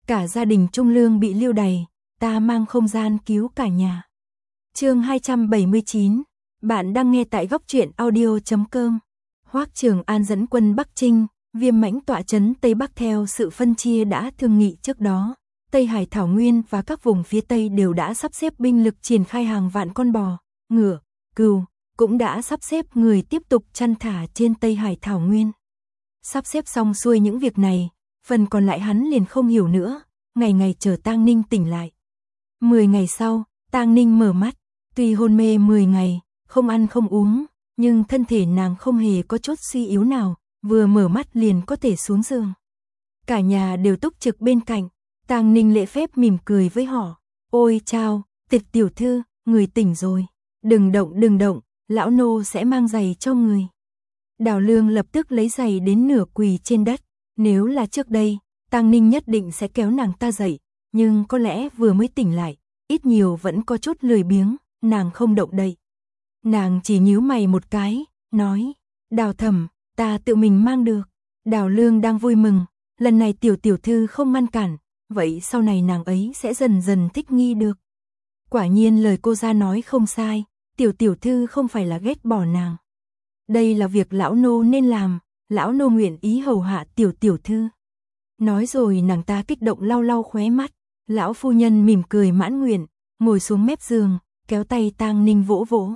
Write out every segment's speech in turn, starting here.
Cả gia đình Trung Lương bị lưu đày, ta mang không gian cứu cả nhà. Chương 279. Bạn đang nghe tại góc truyện audio.com. Hoắc Trường An dẫn quân Bắc Trinh, Viêm Mãnh tọa trấn Tây Bắc theo sự phân chia đã thương nghị trước đó. Tây Hải Thảo Nguyên và các vùng phía Tây đều đã sắp xếp binh lực triển khai hàng vạn con bò, ngựa, cừu, cũng đã sắp xếp người tiếp tục chăn thả trên Tây Hải Thảo Nguyên. Sắp xếp xong xuôi những việc này, phần còn lại hắn liền không hiểu nữa, ngày ngày chờ Tang Ninh tỉnh lại. 10 ngày sau, Tang Ninh mở mắt, tuy hôn mê 10 ngày, không ăn không uống, nhưng thân thể nàng không hề có chút suy yếu nào, vừa mở mắt liền có thể xuống giường. Cả nhà đều túc trực bên cạnh, Tang Ninh lễ phép mỉm cười với họ. Ôi chao, Tịch tiểu thư, người tỉnh rồi. Đừng động, lão nô sẽ mang giày cho người. Đào Lương lập tức lấy giày đến nửa quỳ trên đất. Nếu là trước đây, Tang Ninh nhất định sẽ kéo nàng ta dậy, nhưng có lẽ vừa mới tỉnh lại, ít nhiều vẫn có chút lười biếng, nàng không động đậy. Nàng chỉ nhíu mày một cái, nói, Đào thẩm, ta tự mình mang được. Đào Lương đang vui mừng, lần này tiểu thư không ngăn cản, vậy sau này nàng ấy sẽ dần dần thích nghi được. Quả nhiên lời cô gia nói không sai, tiểu thư không phải là ghét bỏ nàng. Đây là việc lão nô nên làm, lão nô nguyện ý hầu hạ tiểu thư. Nói rồi nàng ta kích động lau lau khóe mắt, lão phu nhân mỉm cười mãn nguyện, ngồi xuống mép giường, kéo tay Tang Ninh vỗ vỗ.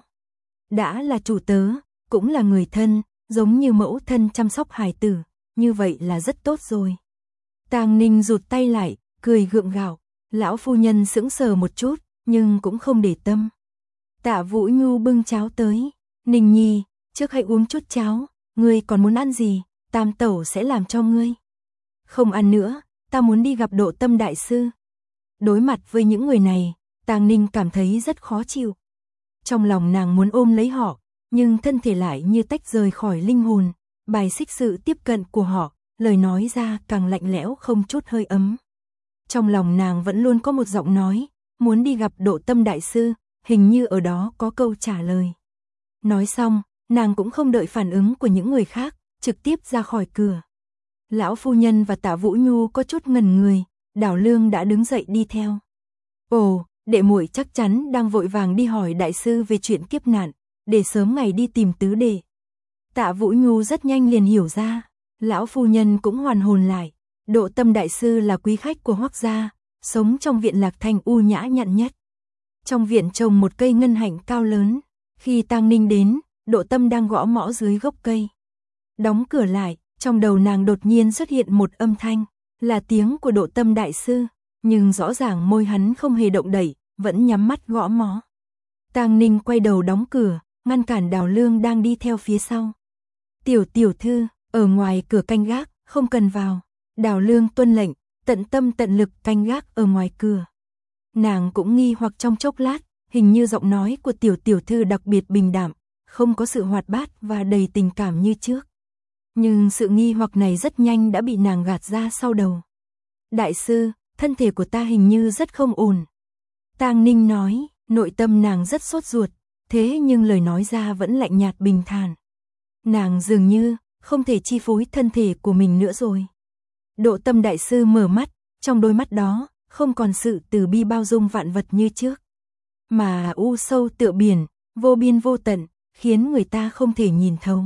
Đã là chủ tớ, cũng là người thân, giống như mẫu thân chăm sóc hài tử, như vậy là rất tốt rồi. Tang Ninh rụt tay lại, cười gượng gạo, lão phu nhân sững sờ một chút, nhưng cũng không để tâm. Tạ Vũ Nhu bưng cháo tới, Ninh nhi, trước hãy uống chút cháo, ngươi còn muốn ăn gì, tam tẩu sẽ làm cho ngươi. Không ăn nữa, ta muốn đi gặp Độ Tâm đại sư. Đối mặt với những người này, Tang Ninh cảm thấy rất khó chịu. Trong lòng nàng muốn ôm lấy họ, nhưng thân thể lại như tách rời khỏi linh hồn, bài xích sự tiếp cận của họ, lời nói ra càng lạnh lẽo không chút hơi ấm. Trong lòng nàng vẫn luôn có một giọng nói, muốn đi gặp Độ Tâm đại sư, hình như ở đó có câu trả lời. Nói xong, nàng cũng không đợi phản ứng của những người khác, trực tiếp ra khỏi cửa. Lão phu nhân và Tạ Vũ Nhu có chút ngẩn người, Đào Lương đã đứng dậy đi theo. Ồ, đệ muội chắc chắn đang vội vàng đi hỏi đại sư về chuyện kiếp nạn, để sớm ngày đi tìm tứ đệ. Tạ Vũ Nhu rất nhanh liền hiểu ra, lão phu nhân cũng hoàn hồn lại, Độ Tâm đại sư là quý khách của Hoắc gia, sống trong viện Lạc Thành u nhã nhặn nhất. Trong viện trồng một cây ngân hạnh cao lớn, khi Tang Ninh đến, Độ Tâm đang gõ mõ dưới gốc cây. Đóng cửa lại, trong đầu nàng đột nhiên xuất hiện một âm thanh, là tiếng của Độ Tâm đại sư, nhưng rõ ràng môi hắn không hề động đậy, vẫn nhắm mắt gõ mõ. Tang Ninh quay đầu đóng cửa, ngăn cản Đào Lương đang đi theo phía sau. Tiểu thư, ở ngoài cửa canh gác, không cần vào. Đào Lương tuân lệnh, tận tâm tận lực canh gác ở ngoài cửa. Nàng cũng nghi hoặc trong chốc lát, hình như giọng nói của tiểu thư đặc biệt bình đạm, không có sự hoạt bát và đầy tình cảm như trước. Nhưng sự nghi hoặc này rất nhanh đã bị nàng gạt ra sau đầu. Đại sư, thân thể của ta hình như rất không ổn. Tang Ninh nói, nội tâm nàng rất sốt ruột, thế nhưng lời nói ra vẫn lạnh nhạt bình thản. Nàng dường như không thể chi phối thân thể của mình nữa rồi. Độ Tâm đại sư mở mắt, trong đôi mắt đó không còn sự từ bi bao dung vạn vật như trước, mà u sâu tựa biển, vô biên vô tận, khiến người ta không thể nhìn thấu.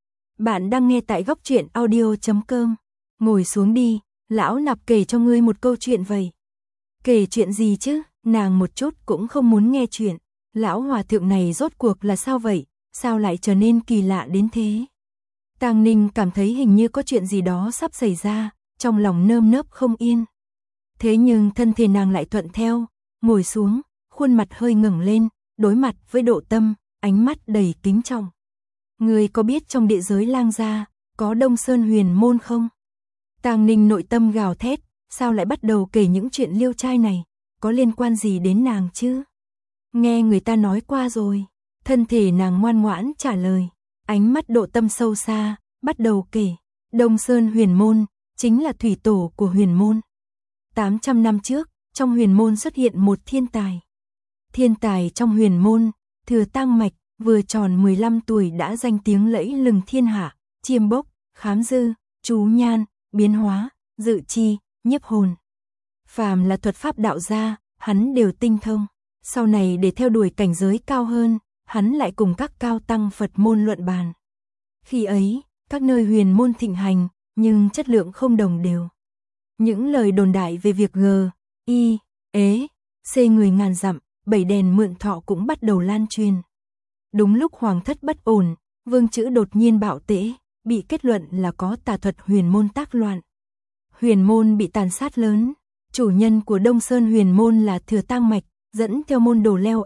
Bạn đang nghe tại góc truyện audio.com. Ngồi xuống đi, lão nạp kể cho ngươi một câu chuyện vậy. Kể chuyện gì chứ? Nàng một chút cũng không muốn nghe chuyện. Lão hòa thượng này rốt cuộc là sao vậy? Sao lại trở nên kỳ lạ đến thế? Tang Ninh cảm thấy hình như có chuyện gì đó sắp xảy ra, trong lòng nơm nớp không yên. Thế nhưng thân thể nàng lại thuận theo, ngồi xuống, khuôn mặt hơi ngẩng lên, đối mặt với Độ Tâm, ánh mắt đầy kính trọng. Người có biết trong địa giới Lang gia có Đông Sơn Huyền môn không? Tang Ninh nội tâm gào thét, sao lại bắt đầu kể những chuyện liêu trai này, có liên quan gì đến nàng chứ? Nghe người ta nói qua rồi. Thân thể nàng ngoan ngoãn trả lời, ánh mắt Độ Tâm sâu xa, bắt đầu kể. Đông Sơn Huyền môn chính là thủy tổ của Huyền môn. 800 năm trước, trong Huyền môn xuất hiện một thiên tài. Thiên tài trong Huyền môn, Thừa Tang Mạch, vừa tròn 15 tuổi đã danh tiếng lẫy lừng thiên hạ, chiêm bốc, khám dư, chú nhan, biến hóa, dự chi, nhiếp hồn. Phàm là thuật pháp đạo gia, hắn đều tinh thông. Sau này để theo đuổi cảnh giới cao hơn, hắn lại cùng các cao tăng Phật môn luận bàn. Khi ấy, các nơi huyền môn thịnh hành, nhưng chất lượng không đồng đều. Những lời đồn đại về việc C người ngàn dặm, 7 đèn mượn thọ cũng bắt đầu lan truyền. Đúng lúc hoàng thất bất ổn, Vương Chữ đột nhiên bạo tễ, bị kết luận là có tà thuật huyền môn tác loạn. Huyền môn bị tàn sát lớn, chủ nhân của Đông Sơn huyền môn là Thừa Tang Mạch, dẫn theo môn đồ leo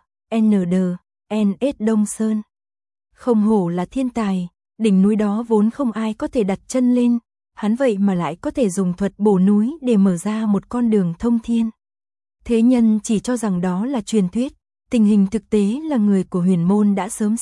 LNS Đông Sơn. Không hổ là thiên tài, đỉnh núi đó vốn không ai có thể đặt chân lên, hắn vậy mà lại có thể dùng thuật bổ núi để mở ra một con đường thông thiên. Thế nhân chỉ cho rằng đó là truyền thuyết, tình hình thực tế là người của huyền môn đã sớm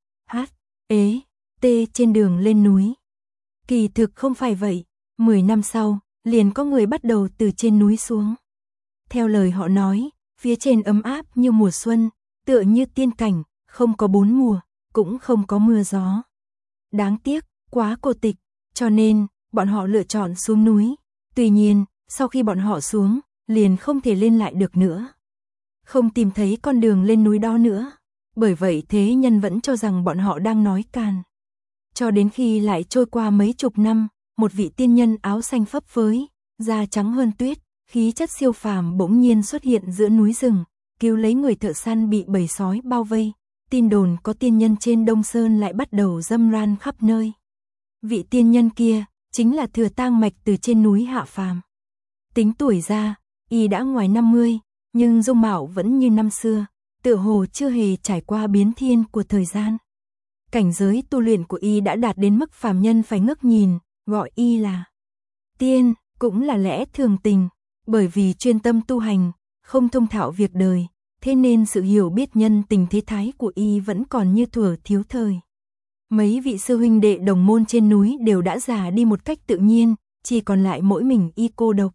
trên đường lên núi. Kỳ thực không phải vậy, 10 năm sau, liền có người bắt đầu từ trên núi xuống. Theo lời họ nói, phía trên ấm áp như mùa xuân, tựa như tiên cảnh, không có 4 mùa, cũng không có mưa gió. Đáng tiếc, quá cô tịch, cho nên, bọn họ lựa chọn xuống núi. Tuy nhiên, sau khi bọn họ xuống, liền không thể lên lại được nữa. Không tìm thấy con đường lên núi đó nữa. Bởi vậy thế nhân vẫn cho rằng bọn họ đang nói càn. Cho đến khi lại trôi qua mấy chục năm, một vị tiên nhân áo xanh phấp phới, da trắng hơn tuyết, khí chất siêu phàm bỗng nhiên xuất hiện giữa núi rừng, cứu lấy người thợ săn bị bầy sói bao vây. Tin đồn có tiên nhân trên Đông Sơn lại bắt đầu râm ran khắp nơi. Vị tiên nhân kia chính là Thừa Tang Mạch từ trên núi hạ phàm. Tính tuổi ra, y đã ngoài 50, nhưng dung mạo vẫn như năm xưa, tựa hồ chưa hề trải qua biến thiên của thời gian. Cảnh giới tu luyện của y đã đạt đến mức phàm nhân phải ngước nhìn, gọi y là tiên, cũng là lẽ thường tình, bởi vì chuyên tâm tu hành, không thông thạo việc đời, thế nên sự hiểu biết nhân tình thế thái của y vẫn còn như thuở thiếu thời. Mấy vị sư huynh đệ đồng môn trên núi đều đã già đi một cách tự nhiên, chỉ còn lại mỗi mình y cô độc.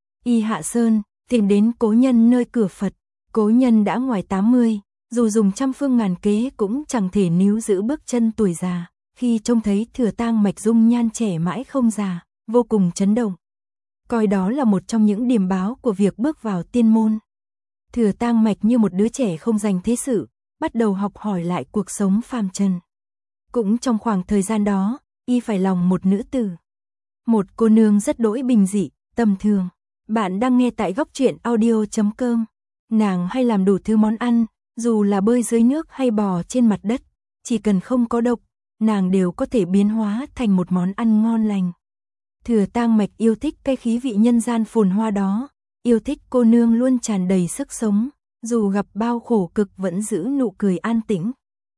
Y hạ sơn, tìm đến cố nhân nơi cửa Phật, cố nhân đã ngoài 80, dù dùng trăm phương ngàn kế cũng chẳng thể níu giữ bước chân tuổi già, khi trông thấy Thừa Tang Mạch dung nhan trẻ mãi không già, vô cùng chấn động. Coi đó là một trong những điểm báo của việc bước vào tiên môn. Thừa Tang Mạch như một đứa trẻ không dành thế sự, bắt đầu học hỏi lại cuộc sống phàm trần. Cũng trong khoảng thời gian đó, y phải lòng một nữ tử. Một cô nương rất đỗi bình dị, tầm thường. Bạn đang nghe tại goctruyện.audio.com. Nàng hay làm đủ thứ món ăn, dù là bơi dưới nước hay bò trên mặt đất, chỉ cần không có độc, nàng đều có thể biến hóa thành một món ăn ngon lành. Thừa Tang Mạch yêu thích cái khí vị nhân gian phồn hoa đó, yêu thích cô nương luôn tràn đầy sức sống, dù gặp bao khổ cực vẫn giữ nụ cười an tĩnh.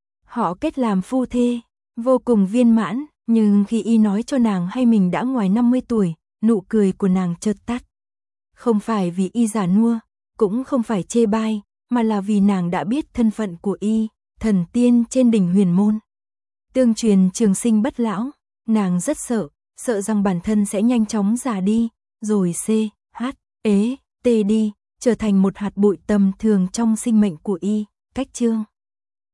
Họ kết làm phu thê, vô cùng viên mãn, nhưng khi y nói cho nàng hay mình đã ngoài 50 tuổi, nụ cười của nàng chợt tắt. Không phải vì y già nua, cũng không phải chê bai, mà là vì nàng đã biết thân phận của y, thần tiên trên đỉnh huyền môn. Tương truyền trường sinh bất lão, nàng rất sợ rằng bản thân sẽ nhanh chóng già đi, rồi đi, trở thành một hạt bụi tầm thường trong sinh mệnh của y. Cách chương